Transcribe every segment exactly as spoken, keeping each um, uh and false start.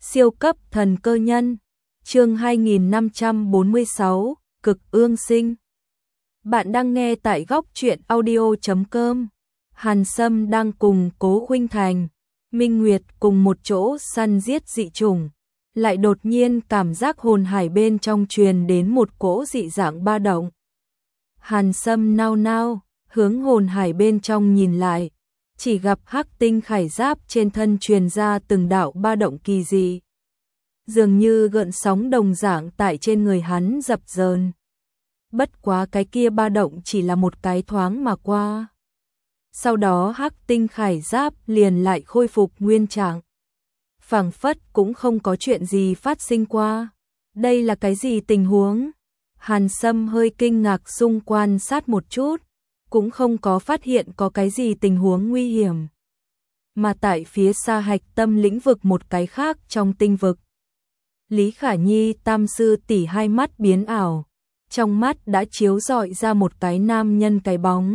Siêu cấp thần cơ nhân, chương hai nghìn năm trăm bốn mươi sáu, cực ương sinh. Bạn đang nghe tại góc truyện audio chấm com. Hàn Sâm đang cùng Cố Khuynh Thành, Minh Nguyệt cùng một chỗ săn giết dị chủng, lại đột nhiên cảm giác hồn hải bên trong truyền đến một cỗ dị dạng ba động. Hàn Sâm nao nao, hướng hồn hải bên trong nhìn lại, chỉ gặp hắc tinh khải giáp trên thân truyền ra từng đạo ba động kỳ dị, dường như gợn sóng đồng dạng tại trên người hắn dập dờn. Bất quá cái kia ba động chỉ là một cái thoáng mà qua. Sau đó hắc tinh khải giáp liền lại khôi phục nguyên trạng. Phảng phất cũng không có chuyện gì phát sinh qua. Đây là cái gì tình huống? Hàn Sâm hơi kinh ngạc xung quan sát một chút, cũng không có phát hiện có cái gì tình huống nguy hiểm. Mà tại phía xa hạch tâm lĩnh vực một cái khác trong tinh vực, Lý Khả Nhi tam sư tỷ hai mắt biến ảo, trong mắt đã chiếu rọi ra một cái nam nhân cái bóng.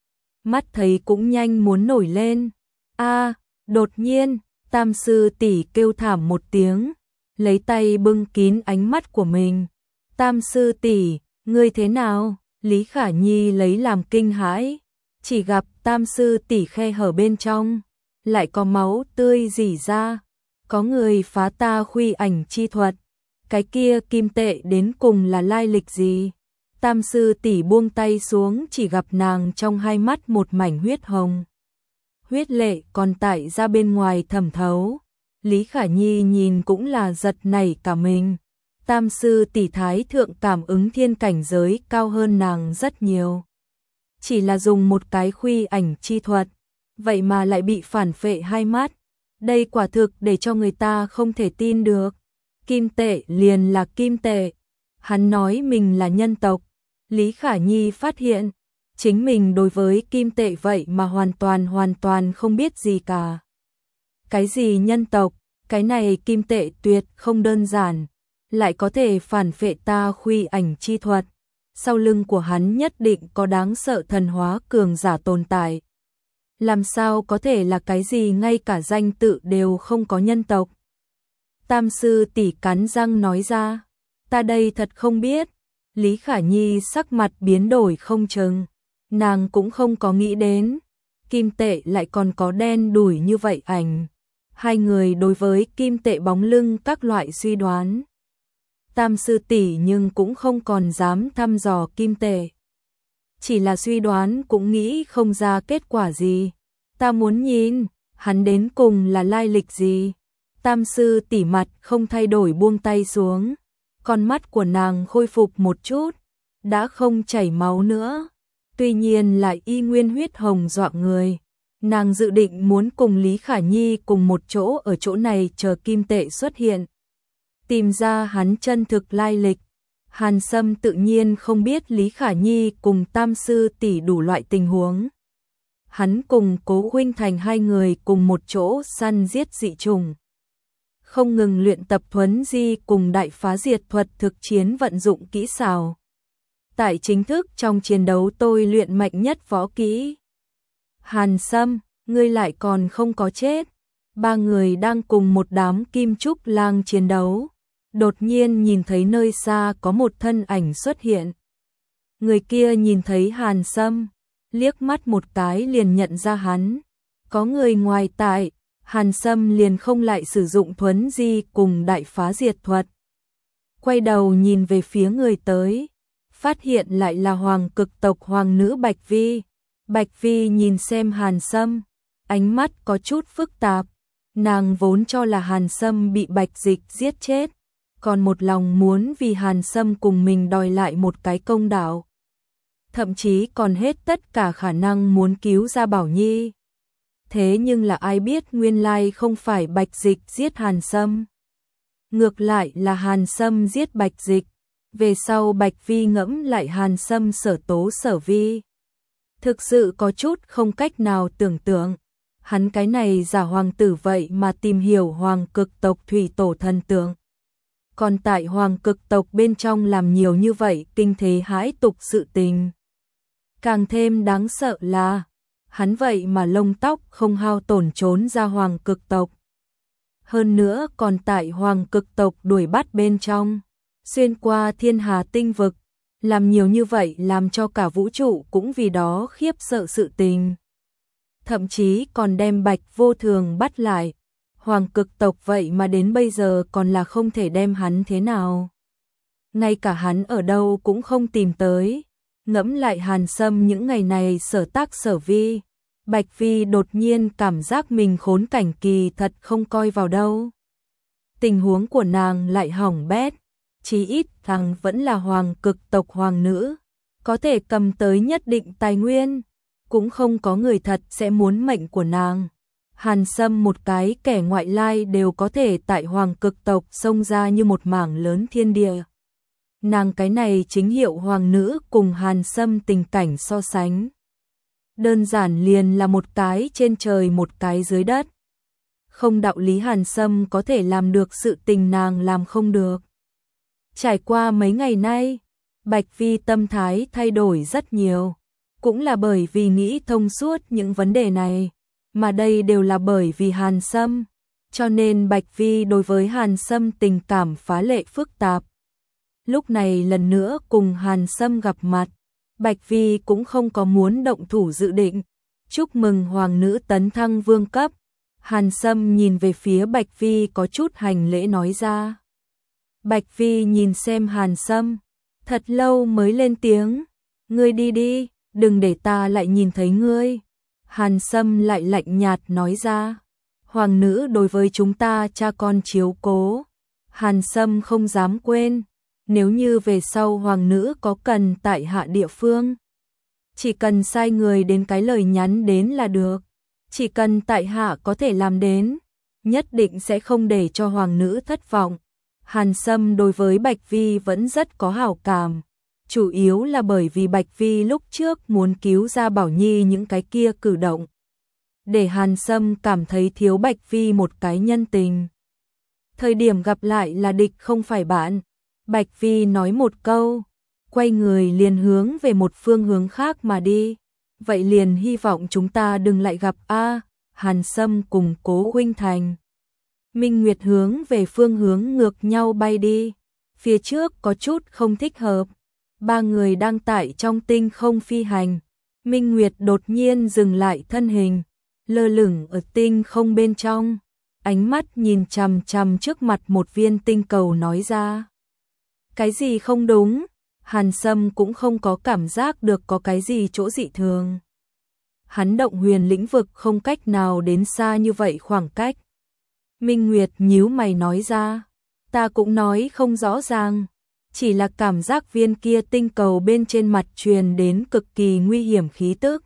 Mắt thấy cũng nhanh muốn nổi lên. A, đột nhiên, tam sư tỷ kêu thảm một tiếng, lấy tay bưng kín ánh mắt của mình. Tam sư tỷ, ngươi thế nào? Lý Khả Nhi lấy làm kinh hãi, chỉ gặp tam sư tỷ khe hở bên trong, lại có máu tươi rỉ ra, có người phá ta khuy ảnh chi thuật, cái kia kim tệ đến cùng là lai lịch gì? Tam sư tỷ buông tay xuống, chỉ gặp nàng trong hai mắt một mảnh huyết hồng. Huyết lệ còn tại ra bên ngoài thẩm thấu. Lý Khả Nhi nhìn cũng là giật nảy cả mình. Tam sư tỷ thái thượng cảm ứng thiên cảnh giới cao hơn nàng rất nhiều. Chỉ là dùng một cái khuy ảnh chi thuật, vậy mà lại bị phản phệ hai mắt. Đây quả thực để cho người ta không thể tin được. Kim tệ liền là kim tệ. Hắn nói mình là nhân tộc. Lý Khả Nhi phát hiện, chính mình đối với kim tệ vậy mà hoàn toàn hoàn toàn không biết gì cả. Cái gì nhân tộc, cái này kim tệ tuyệt không đơn giản, lại có thể phản phệ ta khuy ảnh chi thuật. Sau lưng của hắn nhất định có đáng sợ thần hóa cường giả tồn tại. Làm sao có thể là cái gì ngay cả danh tự đều không có nhân tộc? Tam sư tỷ cắn răng nói ra, ta đây thật không biết. Lý Khả Nhi sắc mặt biến đổi không chừng, nàng cũng không có nghĩ đến, kim tệ lại còn có đen đủi như vậy ảnh. Hai người đối với kim tệ bóng lưng các loại suy đoán. Tam sư tỷ nhưng cũng không còn dám thăm dò kim tệ. Chỉ là suy đoán cũng nghĩ không ra kết quả gì. Ta muốn nhìn, hắn đến cùng là lai lịch gì. Tam sư tỷ mặt không thay đổi buông tay xuống. Con mắt của nàng khôi phục một chút, đã không chảy máu nữa. Tuy nhiên lại y nguyên huyết hồng dọa người. Nàng dự định muốn cùng Lý Khả Nhi cùng một chỗ ở chỗ này chờ kim tệ xuất hiện. Tìm ra hắn chân thực lai lịch. Hàn Sâm tự nhiên không biết Lý Khả Nhi cùng tam sư tỷ đủ loại tình huống. Hắn cùng Cố Khuynh Thành hai người cùng một chỗ săn giết dị trùng, không ngừng luyện tập thuấn di cùng đại phá diệt thuật thực chiến vận dụng kỹ xảo. Tại chính thức trong chiến đấu tôi luyện mạnh nhất võ kỹ. Hàn Sâm, ngươi lại còn không có chết. Ba người đang cùng một đám kim trúc lang chiến đấu. Đột nhiên nhìn thấy nơi xa có một thân ảnh xuất hiện. Người kia nhìn thấy Hàn Sâm, liếc mắt một cái liền nhận ra hắn. Có người ngoài tại, Hàn Sâm liền không lại sử dụng thuấn di cùng đại phá diệt thuật. Quay đầu nhìn về phía người tới, phát hiện lại là hoàng cực tộc hoàng nữ Bạch Vi. Bạch Vi nhìn xem Hàn Sâm, ánh mắt có chút phức tạp. Nàng vốn cho là Hàn Sâm bị Bạch Dịch giết chết, còn một lòng muốn vì Hàn Sâm cùng mình đòi lại một cái công đạo. Thậm chí còn hết tất cả khả năng muốn cứu ra Bảo Nhi. Thế nhưng là ai biết nguyên lai không phải Bạch Dịch giết Hàn Sâm. Ngược lại là Hàn Sâm giết Bạch Dịch. Về sau Bạch Vi ngẫm lại Hàn Sâm sở tố sở vi. Thực sự có chút không cách nào tưởng tượng. Hắn cái này giả hoàng tử vậy mà tìm hiểu hoàng cực tộc thủy tổ thần tượng. Còn tại hoàng cực tộc bên trong làm nhiều như vậy kinh thế hãi tục sự tình. Càng thêm đáng sợ là hắn vậy mà lông tóc không hao tổn trốn ra hoàng cực tộc. hơn nữa còn tại Hoàng Cực tộc đuổi bắt bên trong, xuyên qua thiên hà tinh vực, làm nhiều như vậy làm cho cả vũ trụ cũng vì đó khiếp sợ sự tình. Thậm chí còn đem Bạch Vô Thường bắt lại, Hoàng Cực tộc vậy mà đến bây giờ còn là không thể đem hắn thế nào. Ngay cả hắn ở đâu cũng không tìm tới. Ngẫm lại Hàn Sâm những ngày này sở tác sở vi, Bạch Vi đột nhiên cảm giác mình khốn cảnh kỳ thật không coi vào đâu. Tình huống của nàng lại hỏng bét, chí ít thằng vẫn là Hoàng Cực tộc hoàng nữ, có thể cầm tới nhất định tài nguyên, cũng không có người thật sẽ muốn mệnh của nàng. Hàn Sâm một cái kẻ ngoại lai đều có thể tại Hoàng Cực tộc xông ra như một mảng lớn thiên địa. Nàng cái này chính hiệu hoàng nữ cùng Hàn Sâm tình cảnh so sánh. Đơn giản liền là một cái trên trời một cái dưới đất. Không đạo lý Hàn Sâm có thể làm được sự tình nàng làm không được. Trải qua mấy ngày nay, Bạch Vi tâm thái thay đổi rất nhiều. Cũng là bởi vì nghĩ thông suốt những vấn đề này. Mà đây đều là bởi vì Hàn Sâm. Cho nên Bạch Vi đối với Hàn Sâm tình cảm phá lệ phức tạp. Lúc này lần nữa cùng Hàn Sâm gặp mặt, Bạch Vi cũng không có muốn động thủ dự định. Chúc mừng hoàng nữ tấn thăng vương cấp. Hàn Sâm nhìn về phía Bạch Vi có chút hành lễ nói ra. Bạch Vi nhìn xem Hàn Sâm, thật lâu mới lên tiếng, ngươi đi đi, đừng để ta lại nhìn thấy ngươi. Hàn Sâm lại lạnh nhạt nói ra, hoàng nữ đối với chúng ta cha con chiếu cố, Hàn Sâm không dám quên. Nếu như về sau hoàng nữ có cần tại hạ địa phương, chỉ cần sai người đến cái lời nhắn đến là được. Chỉ cần tại hạ có thể làm đến, nhất định sẽ không để cho hoàng nữ thất vọng. Hàn Sâm đối với Bạch Vi vẫn rất có hảo cảm, chủ yếu là bởi vì Bạch Vi lúc trước muốn cứu ra Bảo Nhi những cái kia cử động, để Hàn Sâm cảm thấy thiếu Bạch Vi một cái nhân tình. Thời điểm gặp lại là địch không phải bạn. Bạch Vi nói một câu, quay người liền hướng về một phương hướng khác mà đi. Vậy liền hy vọng chúng ta đừng lại gặp a. Hàn Sâm cùng Cố Huynh Thành, Minh Nguyệt hướng về phương hướng ngược nhau bay đi. Phía trước có chút không thích hợp. Ba người đang tại trong tinh không phi hành. Minh Nguyệt đột nhiên dừng lại thân hình, lơ lửng ở tinh không bên trong. Ánh mắt nhìn chằm chằm trước mặt một viên tinh cầu nói ra. Cái gì không đúng? Hàn Sâm cũng không có cảm giác được có cái gì chỗ dị thường. Hắn động huyền lĩnh vực không cách nào đến xa như vậy khoảng cách. Minh Nguyệt nhíu mày nói ra, ta cũng nói không rõ ràng, chỉ là cảm giác viên kia tinh cầu bên trên mặt truyền đến cực kỳ nguy hiểm khí tức.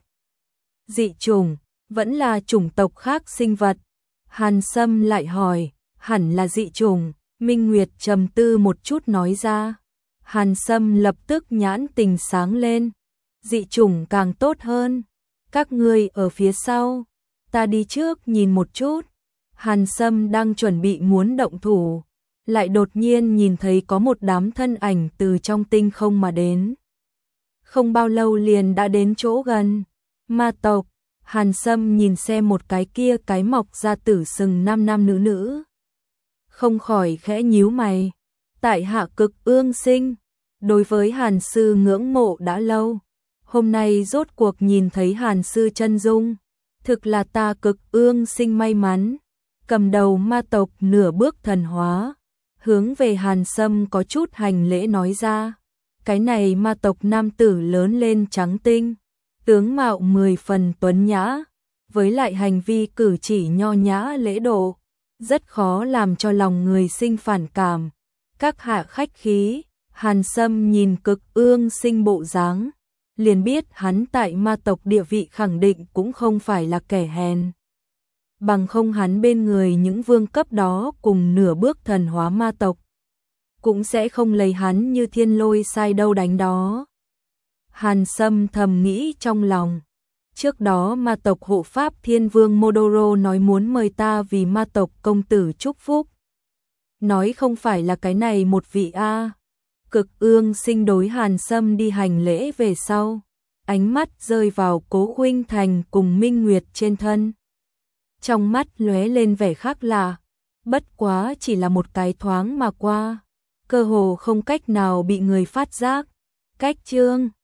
Dị chủng, vẫn là chủng tộc khác sinh vật. Hàn Sâm lại hỏi, hẳn là dị chủng. Minh Nguyệt trầm tư một chút nói ra. Hàn Sâm lập tức nhãn tình sáng lên. Dị chủng càng tốt hơn. Các ngươi ở phía sau, ta đi trước nhìn một chút. Hàn Sâm đang chuẩn bị muốn động thủ, lại đột nhiên nhìn thấy có một đám thân ảnh từ trong tinh không mà đến. Không bao lâu liền đã đến chỗ gần. Ma tộc. Hàn Sâm nhìn xem một cái kia cái mọc ra tử sừng nam nam nữ nữ, không khỏi khẽ nhíu mày. Tại hạ Cực Ương Sinh, đối với Hàn sư ngưỡng mộ đã lâu, hôm nay rốt cuộc nhìn thấy Hàn sư chân dung, thực là ta Cực Ương Sinh may mắn. Cầm đầu ma tộc nửa bước thần hóa, hướng về Hàn Sâm có chút hành lễ nói ra. Cái này ma tộc nam tử lớn lên trắng tinh, tướng mạo mười phần tuấn nhã, với lại hành vi cử chỉ nho nhã lễ độ, rất khó làm cho lòng người sinh phản cảm. Các hạ khách khí. Hàn Sâm nhìn Cực Ương Sinh bộ dáng, liền biết hắn tại ma tộc địa vị khẳng định cũng không phải là kẻ hèn. Bằng không hắn bên người những vương cấp đó cùng nửa bước thần hóa ma tộc, cũng sẽ không lấy hắn như thiên lôi sai đâu đánh đó. Hàn Sâm thầm nghĩ trong lòng. Trước đó ma tộc hộ pháp thiên vương Modoro nói muốn mời ta vì ma tộc công tử chúc phúc. Nói không phải là cái này một vị a. Cực Ương Sinh đối Hàn Sâm đi hành lễ về sau, ánh mắt rơi vào Cố Huynh Thành cùng Minh Nguyệt trên thân. Trong mắt lóe lên vẻ khác lạ, bất quá chỉ là một cái thoáng mà qua, cơ hồ không cách nào bị người phát giác. Cách chương